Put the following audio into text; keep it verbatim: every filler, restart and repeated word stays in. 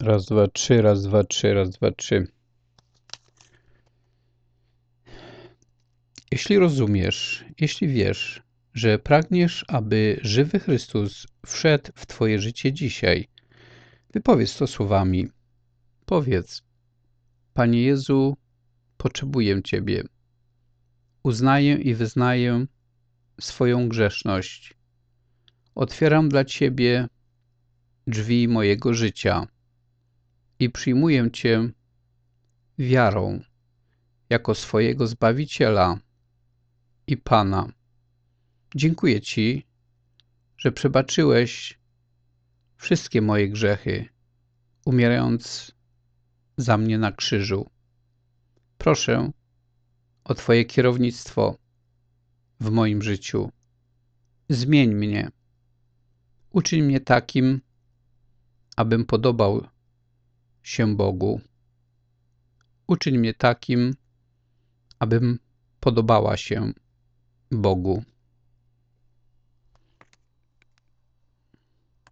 Raz, dwa, trzy, raz, dwa, trzy, raz, dwa, trzy. Jeśli rozumiesz, jeśli wiesz, że pragniesz, aby żywy Chrystus wszedł w Twoje życie dzisiaj, wypowiedz to słowami. Powiedz: Panie Jezu, potrzebuję Ciebie. Uznaję i wyznaję swoją grzeszność. Otwieram dla Ciebie drzwi mojego życia i przyjmuję Cię wiarą jako swojego Zbawiciela i Pana. Dziękuję Ci, że przebaczyłeś wszystkie moje grzechy, umierając za mnie na krzyżu. Proszę o Twoje kierownictwo w moim życiu. Zmień mnie. Uczyń mnie takim, abym podobał się Bogu. Uczyń mnie takim, abym podobała się Bogu.